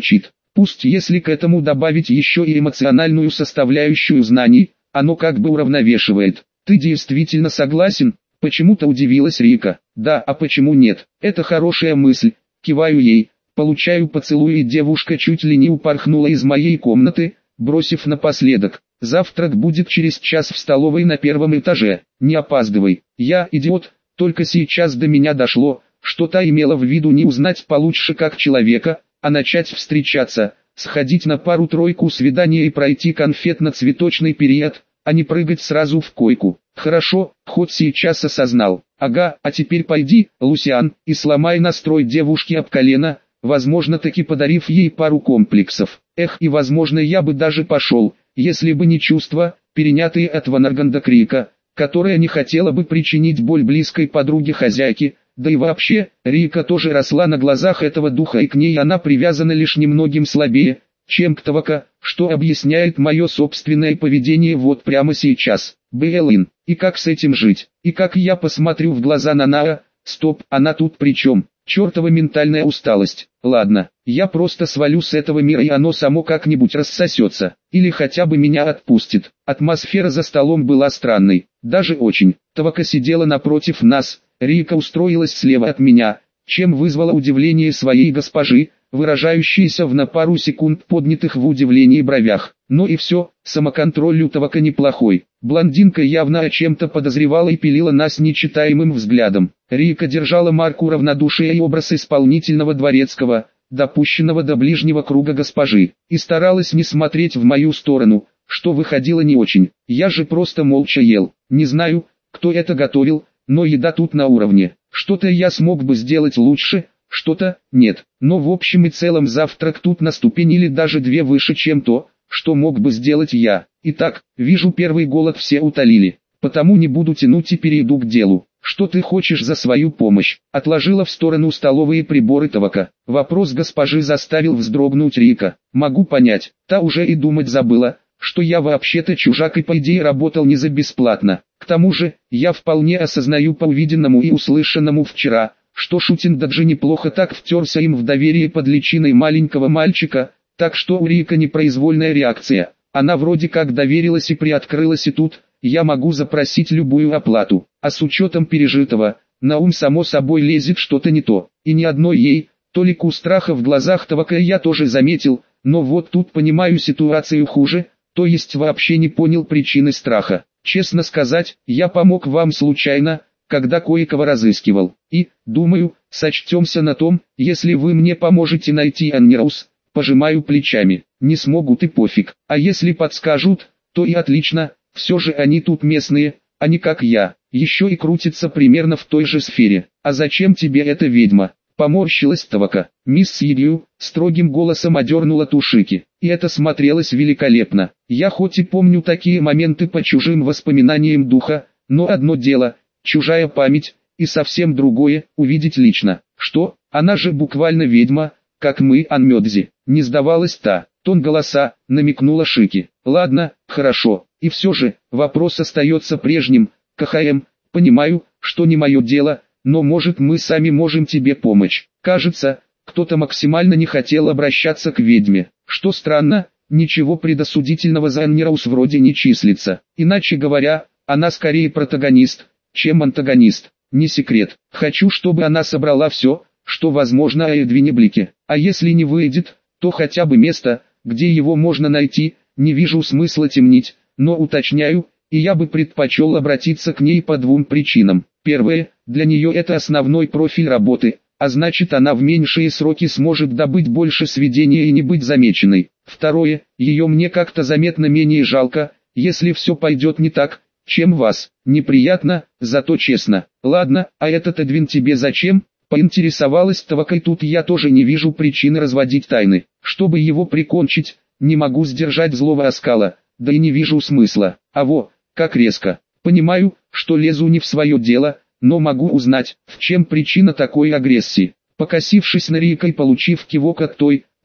Пусть если к этому добавить еще и эмоциональную составляющую знаний, оно как бы уравновешивает. Ты действительно согласен? Почему-то удивилась Рика. Да, а почему нет? Это хорошая мысль. Киваю ей, получаю поцелуй, и девушка чуть ли не упорхнула из моей комнаты, бросив напоследок: завтрак будет через час в столовой на первом этаже, не опаздывай. Я, идиот, только сейчас до меня дошло, что та имела в виду не узнать получше как человека, а начать встречаться, сходить на пару-тройку свиданий и пройти конфетно-цветочный период, а не прыгать сразу в койку. Хорошо, хоть сейчас осознал. Ага, а теперь пойди, Лусиан, и сломай настрой девушки об колено, возможно таки подарив ей пару комплексов. Эх, и возможно я бы даже пошел, если бы не чувства, перенятые от Ванарганда Крика, которая не хотела бы причинить боль близкой подруге хозяйки. Да и вообще, Рика тоже росла на глазах этого духа, и к ней она привязана лишь немногим слабее, чем к Тавака, что объясняет мое собственное поведение вот прямо сейчас. Бэйлин, и как с этим жить? И как я посмотрю в глаза на Наа? Стоп, она тут при чем? Чертова ментальная усталость. Ладно, я просто свалю с этого мира, и оно само как-нибудь рассосется. Или хотя бы меня отпустит. Атмосфера за столом была странной, даже очень. Тавака сидела напротив нас, Рика устроилась слева от меня, чем вызвало удивление своей госпожи, выражающееся в на пару секунд поднятых в удивлении бровях. Но и все, самоконтроль у Тавака неплохой. Блондинка явно о чем-то подозревала и пилила нас нечитаемым взглядом. Рика держала марку равнодушия и образ исполнительного дворецкого, допущенного до ближнего круга госпожи, и старалась не смотреть в мою сторону, что выходило не очень. Я же просто молча ел. Не знаю, кто это готовил, но еда тут на уровне. Что-то я смог бы сделать лучше, что-то нет. Но в общем и целом завтрак тут на ступень или даже две выше, чем то, что мог бы сделать я. Итак, вижу, первый голод все утолили, потому не буду тянуть и перейду к делу. Что ты хочешь за свою помощь? Отложила в сторону столовые приборы Тавака. Вопрос госпожи заставил вздрогнуть Рика. Могу понять, та уже и думать забыла, что я вообще-то чужак и по идее работал не за бесплатно. К тому же, я вполне осознаю по увиденному и услышанному вчера, что Шутиндаджи неплохо так втерся им в доверие под личиной маленького мальчика, так что у Рика непроизвольная реакция. Она вроде как доверилась и приоткрылась, и тут я могу запросить любую оплату. А с учетом пережитого, на ум само собой лезет что-то не то. И ни одной ей, толику страха в глазах Тавака я тоже заметил, но вот тут понимаю ситуацию хуже, то есть вообще не понял причины страха. Честно сказать, я помог вам случайно, когда кое-кого разыскивал. И, думаю, сочтемся на том, если вы мне поможете найти Аннираус. Пожимаю плечами. Не смогут и пофиг. А если подскажут, то и отлично. Все же они тут местные, а не как я. Еще и крутятся примерно в той же сфере. А зачем тебе эта ведьма? Поморщилась Тавака. Мисс Сидью строгим голосом одернула Тушики. И это смотрелось великолепно. Я хоть и помню такие моменты по чужим воспоминаниям духа, но одно дело — чужая память, и совсем другое — увидеть лично. Что? Она же буквально ведьма, как мы, Анмёдзи. Не сдавалась та. Тон голоса, намекнула Шики. Ладно, хорошо. И все же, вопрос остается прежним. КХМ, понимаю, что не мое дело, но может мы сами можем тебе помочь. Кажется, кто-то максимально не хотел обращаться к ведьме. Что странно, ничего предосудительного за Аннираус вроде не числится. Иначе говоря, она скорее протагонист, чем антагонист. Не секрет. Хочу, чтобы она собрала все, что возможно о Эдвине Блике. А если не выйдет, то хотя бы место, где его можно найти. Не вижу смысла темнить, но уточняю, и я бы предпочел обратиться к ней по двум причинам. Первое, для нее это основной профиль работы, а значит она в меньшие сроки сможет добыть больше сведения и не быть замеченной. Второе, ее мне как-то заметно менее жалко, если все пойдет не так, чем вас. Неприятно, зато честно. Ладно, а этот Эдвин тебе зачем? Поинтересовалась Тавака, и тут я тоже не вижу причины разводить тайны. Чтобы его прикончить, не могу сдержать злого оскала, да и не вижу смысла. А во, как резко. Понимаю, что лезу не в свое дело, но могу узнать, в чем причина такой агрессии. Покосившись на Рика и получив кивок от той,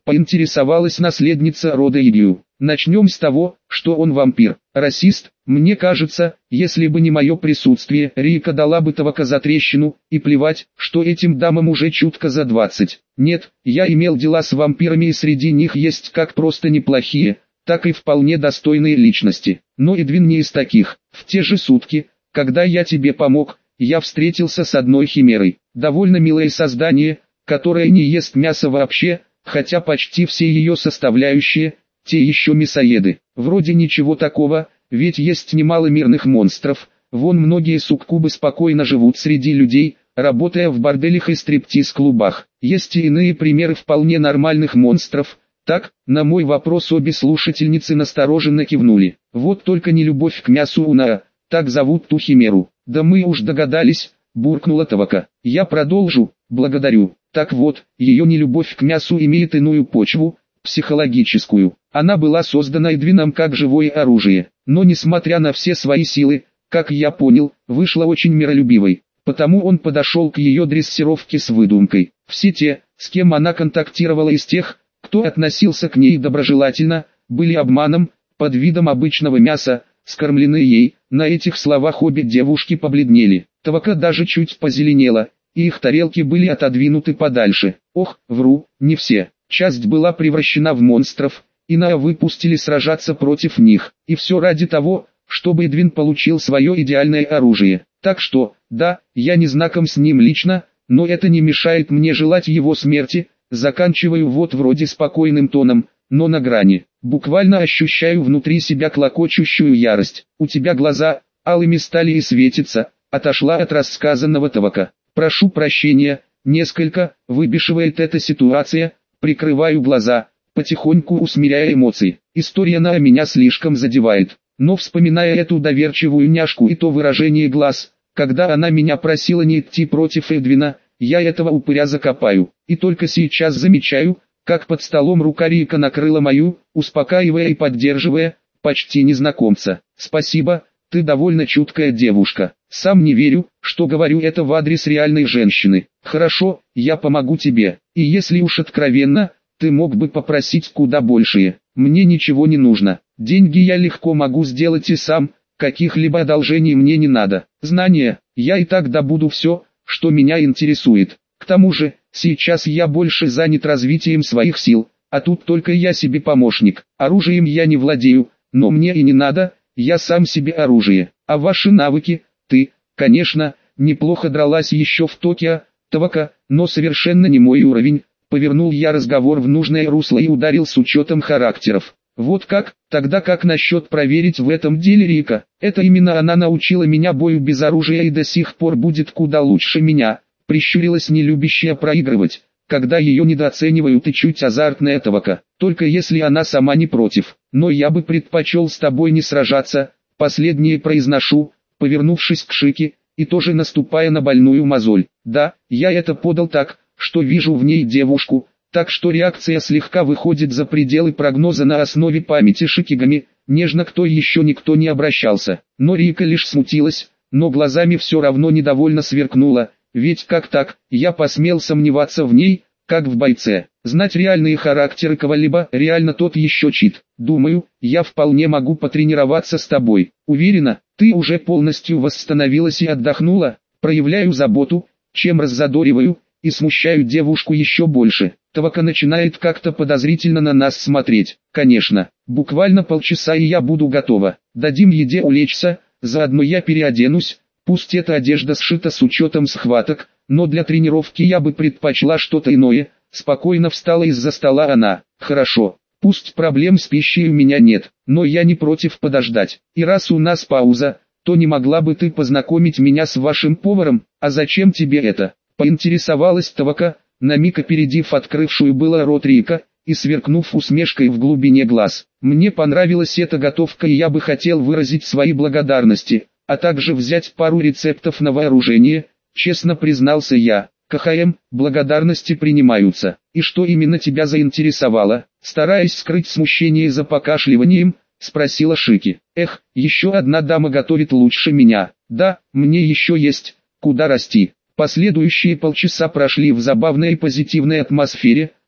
Поинтересовалась наследница рода Игью. Начнем с того, что он вампир. Расист, мне кажется, если бы не мое присутствие, Рика дала бы Тавака за трещину, и плевать, что этим дамам уже чутко за 20. Нет, я имел дела с вампирами и среди них есть как просто неплохие, так и вполне достойные личности. Но Эдвин не из таких. В те же сутки, когда я тебе помог, я встретился с одной химерой. Довольно милое создание, которое не ест мясо вообще, хотя почти все ее составляющие, те еще мясоеды. Вроде ничего такого, ведь есть немало мирных монстров, вон многие суккубы спокойно живут среди людей, работая в борделях и стриптиз-клубах. Есть и иные примеры вполне нормальных монстров. Так, на мой вопрос обе слушательницы настороженно кивнули. Вот только не любовь к мясу Унаа, так зовут ту химеру. Да мы уж догадались, буркнула Тавака. Я продолжу, благодарю. Так вот, ее нелюбовь к мясу имеет иную почву, психологическую. Она была создана Эдвином как живое оружие, но несмотря на все свои силы, как я понял, вышла очень миролюбивой. Потому он подошел к ее дрессировке с выдумкой. Все те, с кем она контактировала из тех, кто относился к ней доброжелательно, были обманом, под видом обычного мяса, скормлены ей. На этих словах обе девушки побледнели. Тавака даже чуть позеленела, и их тарелки были отодвинуты подальше. Ох, вру, не все. Часть была превращена в монстров, иная выпустили сражаться против них. И все ради того, чтобы Эдвин получил свое идеальное оружие. Так что, да, я не знаком с ним лично, но это не мешает мне желать его смерти. Заканчиваю вот вроде спокойным тоном, но на грани. Буквально ощущаю внутри себя клокочущую ярость. У тебя глаза алыми стали и светятся. Отошла от рассказанного Тавака. Прошу прощения, несколько выбешивает эта ситуация. Прикрываю глаза, потихоньку усмиряя эмоции. История на меня слишком задевает. Но вспоминая эту доверчивую няшку и то выражение глаз, когда она меня просила не идти против Эдвина, я этого упыря закопаю. И только сейчас замечаю, как под столом рука Рика накрыла мою, успокаивая и поддерживая, почти незнакомца. Спасибо, ты довольно чуткая девушка. Сам не верю, что говорю это в адрес реальной женщины. Хорошо, я помогу тебе. И если уж откровенно, ты мог бы попросить куда большее. Мне ничего не нужно. Деньги я легко могу сделать и сам, каких-либо одолжений мне не надо. Знания, я и так добуду все, что меня интересует. К тому же, сейчас я больше занят развитием своих сил, а тут только я себе помощник. Оружием я не владею, но мне и не надо, я сам себе оружие. А ваши навыки, ты, конечно, неплохо дралась еще в Токио, Тавака, но совершенно не мой уровень. Повернул я разговор в нужное русло и ударил с учетом характеров. Вот как, тогда как насчет проверить в этом деле Рика? Это именно она научила меня бою без оружия и до сих пор будет куда лучше меня. Прищурилась нелюбящая проигрывать, когда ее недооценивают и чуть азартная Тавака. Только если она сама не против. Но я бы предпочел с тобой не сражаться, последнее произношу, повернувшись к Шике, и тоже наступая на больную мозоль. Да, я это подал так, что вижу в ней девушку, так что реакция слегка выходит за пределы прогноза на основе памяти Шикигами, нежно к той еще никто не обращался. Но Рика лишь смутилась, но глазами все равно недовольно сверкнула, ведь как так, я посмел сомневаться в ней, как в бойце. Знать реальные характеры кого-либо реально тот еще чит. Думаю, я вполне могу потренироваться с тобой. Уверена, ты уже полностью восстановилась и отдохнула. Проявляю заботу, чем раззадориваю и смущаю девушку еще больше. Тавака начинает как-то подозрительно на нас смотреть. Конечно, буквально полчаса и я буду готова. Дадим еде улечься, заодно я переоденусь. Пусть эта одежда сшита с учетом схваток, но для тренировки я бы предпочла что-то иное. Спокойно встала из-за стола она. Хорошо, пусть проблем с пищей у меня нет, но я не против подождать. И раз у нас пауза, то не могла бы ты познакомить меня с вашим поваром? А зачем тебе это? Поинтересовалась Тавака, на миг опередив открывшую было рот Рика, и сверкнув усмешкой в глубине глаз. Мне понравилась эта готовка и я бы хотел выразить свои благодарности, а также взять пару рецептов на вооружение, честно признался я. КХМ, благодарности принимаются. И что именно тебя заинтересовало? Стараясь скрыть смущение за покашливанием, спросила Шики. Эх, еще одна дама готовит лучше меня. Да, мне еще есть, куда расти. Последующие полчаса прошли в забавной и позитивной атмосфере,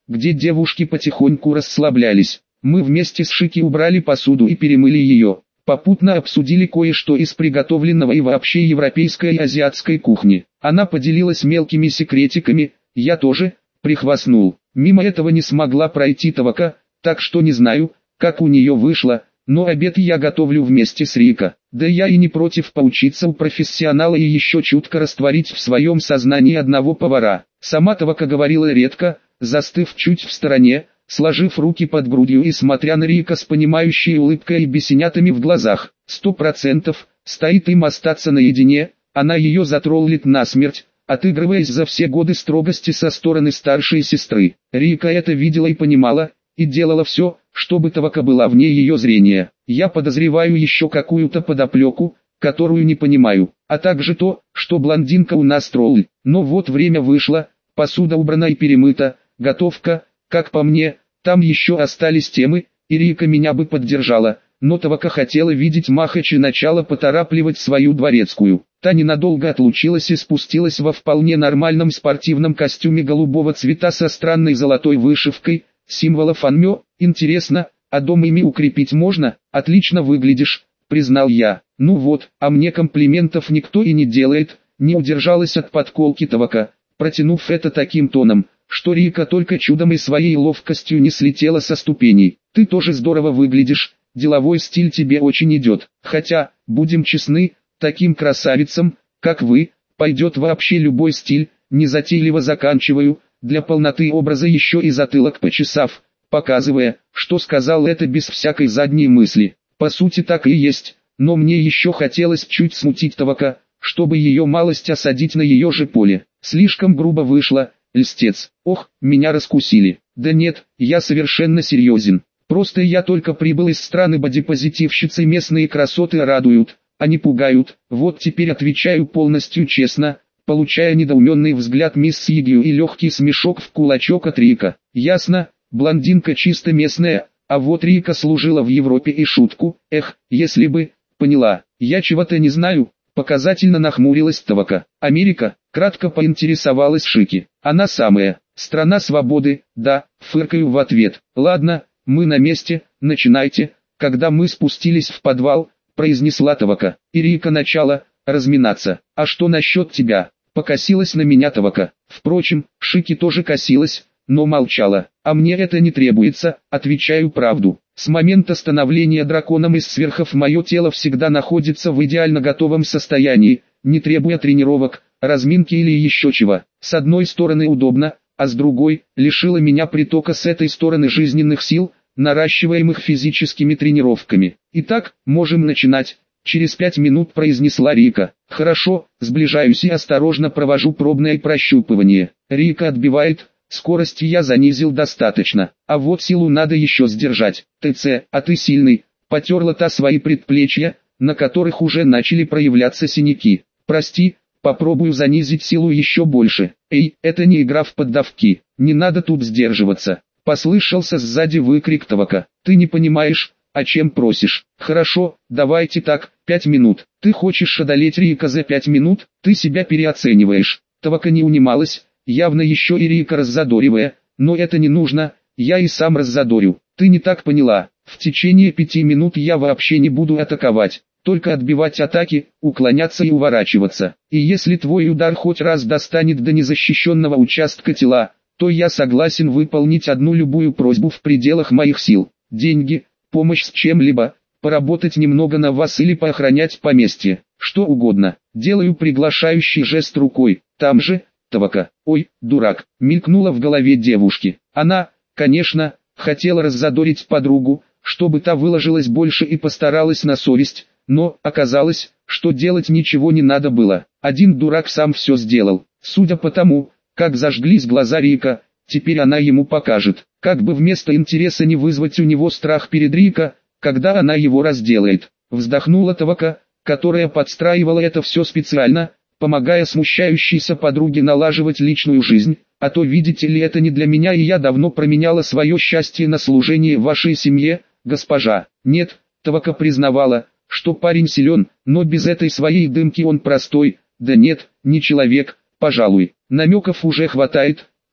где девушки потихоньку расслаблялись. Мы вместе с Шики убрали посуду и перемыли ее. Попутно обсудили кое-что из приготовленного и вообще европейской и азиатской кухни. Она поделилась мелкими секретиками, я тоже прихвастнул. Мимо этого не смогла пройти Тавака, так что не знаю, как у нее вышло, но обед я готовлю вместе с Рико. Да я и не против поучиться у профессионала и еще чутко растворить в своем сознании одного повара. Сама Тавака говорила редко, застыв чуть в стороне, сложив руки под грудью и смотря на Рико с понимающей улыбкой и бесенятами в глазах. 100% стоит им остаться наедине, она ее затроллит насмерть, отыгрываясь за все годы строгости со стороны старшей сестры. Рико это видела и понимала, и делала все, чтобы Тавака была вне ее зрения. Я подозреваю еще какую-то подоплеку, которую не понимаю, а также то, что блондинка у нас тролль. Но вот время вышло, посуда убрана и перемыта, готовка, как по мне, там еще остались темы, и Рико меня бы поддержала, но Тавака хотела видеть Махач и начала поторапливать свою дворецкую. Та ненадолго отлучилась и спустилась во вполне нормальном спортивном костюме голубого цвета со странной золотой вышивкой, символов Анмё. Интересно, а дом ими укрепить можно? Отлично выглядишь, признал я. Ну вот, а мне комплиментов никто и не делает, не удержалась от подколки Тавака, протянув это таким тоном, что Рико только чудом и своей ловкостью не слетела со ступеней. Ты тоже здорово выглядишь, деловой стиль тебе очень идет. Хотя, будем честны, таким красавицам, как вы, пойдет вообще любой стиль. Незатейливо заканчиваю, для полноты образа еще и затылок почесав, показывая, что сказал это без всякой задней мысли. По сути так и есть, но мне еще хотелось чуть смутить Тавака, чтобы ее малость осадить на ее же поле. Слишком грубо вышло, льстец. Ох, меня раскусили. Да нет, я совершенно серьезен. Просто я только прибыл из страны бодипозитивщицы, местные красоты радуют, а не пугают. Вот теперь отвечаю полностью честно, получая недоуменный взгляд мисс Игью и легкий смешок в кулачок от Рико. Ясно, блондинка чисто местная, а вот Рико служила в Европе и шутку, если бы, поняла, я чего-то не знаю. Показательно нахмурилась Тавака. Америка, кратко поинтересовалась Шики. Она самая, страна свободы, да, фыркаю в ответ. Ладно, мы на месте, начинайте. Когда мы спустились в подвал, произнесла Тавака, и Рико начала разминаться. А что насчет тебя? Покосилась на меня Тавака. Впрочем, Шики тоже косилась, но молчала. А мне это не требуется, отвечаю правду. С момента становления драконом из сверхов мое тело всегда находится в идеально готовом состоянии, не требуя тренировок, разминки или еще чего. С одной стороны удобно, а с другой, лишила меня притока с этой стороны жизненных сил, наращиваемых физическими тренировками. Итак, можем начинать. Через 5 минут произнесла Рико. Хорошо, сближаюсь и осторожно провожу пробное прощупывание. Рико отбивает. Скорость я занизил достаточно, а вот силу надо еще сдержать. ТЦ, а ты сильный, потерла та свои предплечья, на которых уже начали проявляться синяки. Прости, попробую занизить силу еще больше. Эй, это не игра в поддавки, не надо тут сдерживаться. Послышался сзади выкрик Тавака. Ты не понимаешь, о чем просишь. Хорошо, давайте так, 5 минут. Ты хочешь одолеть Рико за 5 минут? Ты себя переоцениваешь. Тавака не унималась, явно еще и Рико раззадоривая, но это не нужно, я и сам раззадорю. Ты не так поняла, в течение 5 минут я вообще не буду атаковать, только отбивать атаки, уклоняться и уворачиваться. И если твой удар хоть раз достанет до незащищенного участка тела, то я согласен выполнить одну любую просьбу в пределах моих сил. Деньги, помощь с чем-либо, поработать немного на вас или поохранять поместье, что угодно. Делаю приглашающий жест рукой, там же, Тавака. Ой, дурак, мелькнула в голове девушки. Она, конечно, хотела раззадорить подругу, чтобы та выложилась больше и постаралась на совесть, но оказалось, что делать ничего не надо было. Один дурак сам все сделал. Судя по тому, как зажглись глаза Рико, теперь она ему покажет, как бы вместо интереса не вызвать у него страх перед Рико, когда она его разделает. Вздохнула Тавака, которая подстраивала это все специально, помогая смущающейся подруге налаживать личную жизнь, а то видите ли это не для меня и я давно променяла свое счастье на служение вашей семье, госпожа. Нет, Тавака признавала, что парень силен, но без этой своей дымки он простой, да нет, не человек, пожалуй. Намеков уже хватает,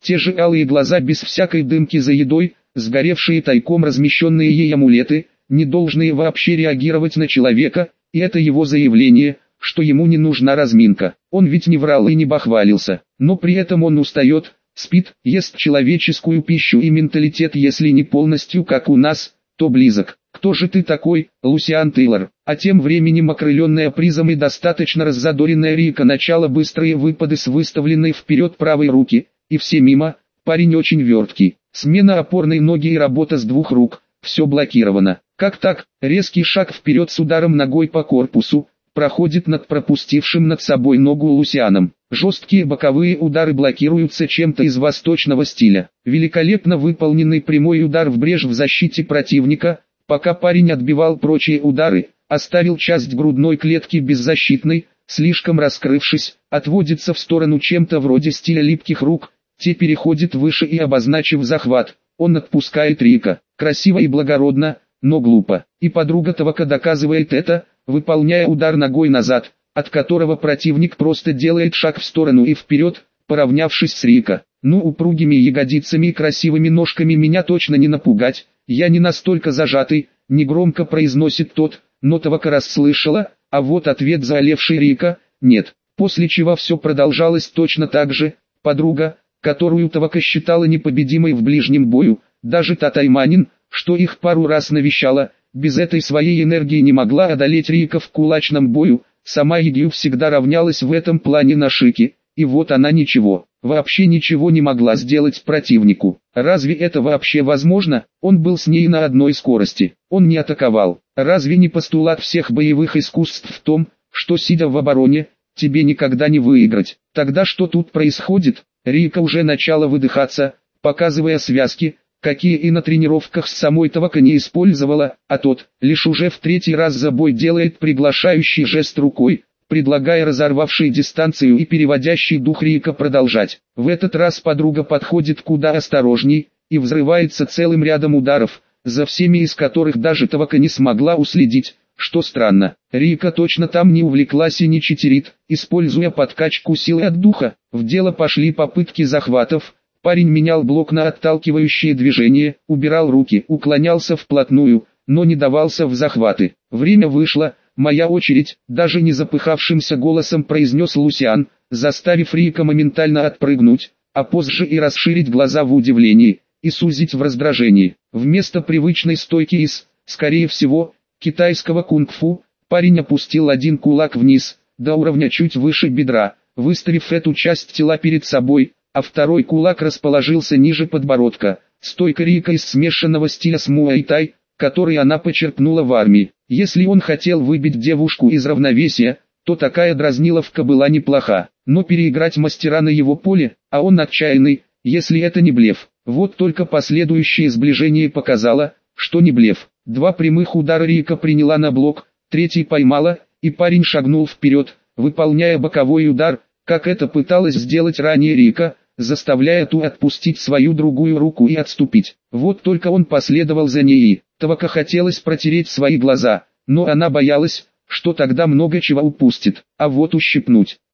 Те же алые глаза без всякой дымки за едой, сгоревшие тайком размещенные ей амулеты, не должны вообще реагировать на человека, и это его заявление, что ему не нужна разминка. Он ведь не врал и не бахвалился, но при этом он устает, спит, ест человеческую пищу, и менталитет, если не полностью как у нас, то близок. «Кто же ты такой, Лусиан Тейлор?» А тем временем окрыленная призом и достаточно раззадоренная Рика начала быстрые выпады с выставленной вперед правой руки, и все мимо. Парень очень верткий. Смена опорной ноги и работа с двух рук, все блокировано. Как так? Резкий шаг вперед с ударом ногой по корпусу, проходит над пропустившим над собой ногу Лусианом. Жесткие боковые удары блокируются чем-то из восточного стиля. Великолепно выполненный прямой удар в брешь в защите противника. Пока парень отбивал прочие удары, оставил часть грудной клетки беззащитной, слишком раскрывшись, отводится в сторону чем-то вроде стиля липких рук, те переходит выше и, обозначив захват, он отпускает Рика. Красиво и благородно, но глупо. И подруга Тавака доказывает это, выполняя удар ногой назад, от которого противник просто делает шаг в сторону и вперед, поравнявшись с Рика. Ну, упругими ягодицами и красивыми ножками меня точно не напугать. «Я не настолько зажатый», — негромко произносит тот, но Тавака расслышала, а вот ответ заолевший Рика — «нет». После чего все продолжалось точно так же. Подруга, которую Тавака считала непобедимой в ближнем бою, даже та Тайманин, что их пару раз навещала, без этой своей энергии не могла одолеть Рика в кулачном бою, сама Егью всегда равнялась в этом плане на Шике, и вот она ничего, вообще ничего не могла сделать противнику. Разве это вообще возможно? Он был с ней на одной скорости, он не атаковал. Разве не постулат всех боевых искусств в том, что сидя в обороне, тебе никогда не выиграть? Тогда что тут происходит? Рика уже начала выдыхаться, показывая связки, какие и на тренировках с самой Тавака не использовала, а тот, лишь уже в третий раз за бой делает приглашающий жест рукой, предлагая разорвавший дистанцию и переводящий дух Рика продолжать. В этот раз подруга подходит куда осторожней, и взрывается целым рядом ударов, за всеми из которых даже Тавака не смогла уследить, что странно. Рика точно там не увлеклась и не читерит, используя подкачку силы от духа. В дело пошли попытки захватов. Парень менял блок на отталкивающие движения, убирал руки, уклонялся вплотную, но не давался в захваты. Время вышло. «Моя очередь», — даже не запыхавшимся голосом произнес Лусиан, заставив Рика моментально отпрыгнуть, а позже и расширить глаза в удивлении, и сузить в раздражении. Вместо привычной стойки из, скорее всего, китайского кунг-фу, парень опустил один кулак вниз, до уровня чуть выше бедра, выставив эту часть тела перед собой, а второй кулак расположился ниже подбородка. Стойка Рика из смешанного стиля с муай-тай, который она почерпнула в армии. Если он хотел выбить девушку из равновесия, то такая дразниловка была неплоха, но переиграть мастера на его поле, а он отчаянный, если это не блеф. Вот только последующее сближение показало, что не блеф. Два прямых удара Рика приняла на блок, третий поймала, и парень шагнул вперед, выполняя боковой удар, как это пыталась сделать ранее Рика, заставляя ту отпустить свою другую руку и отступить. Вот только он последовал за ней и Тавака хотелось протереть свои глаза, но она боялась, что тогда много чего упустит, а вот ущипнуть.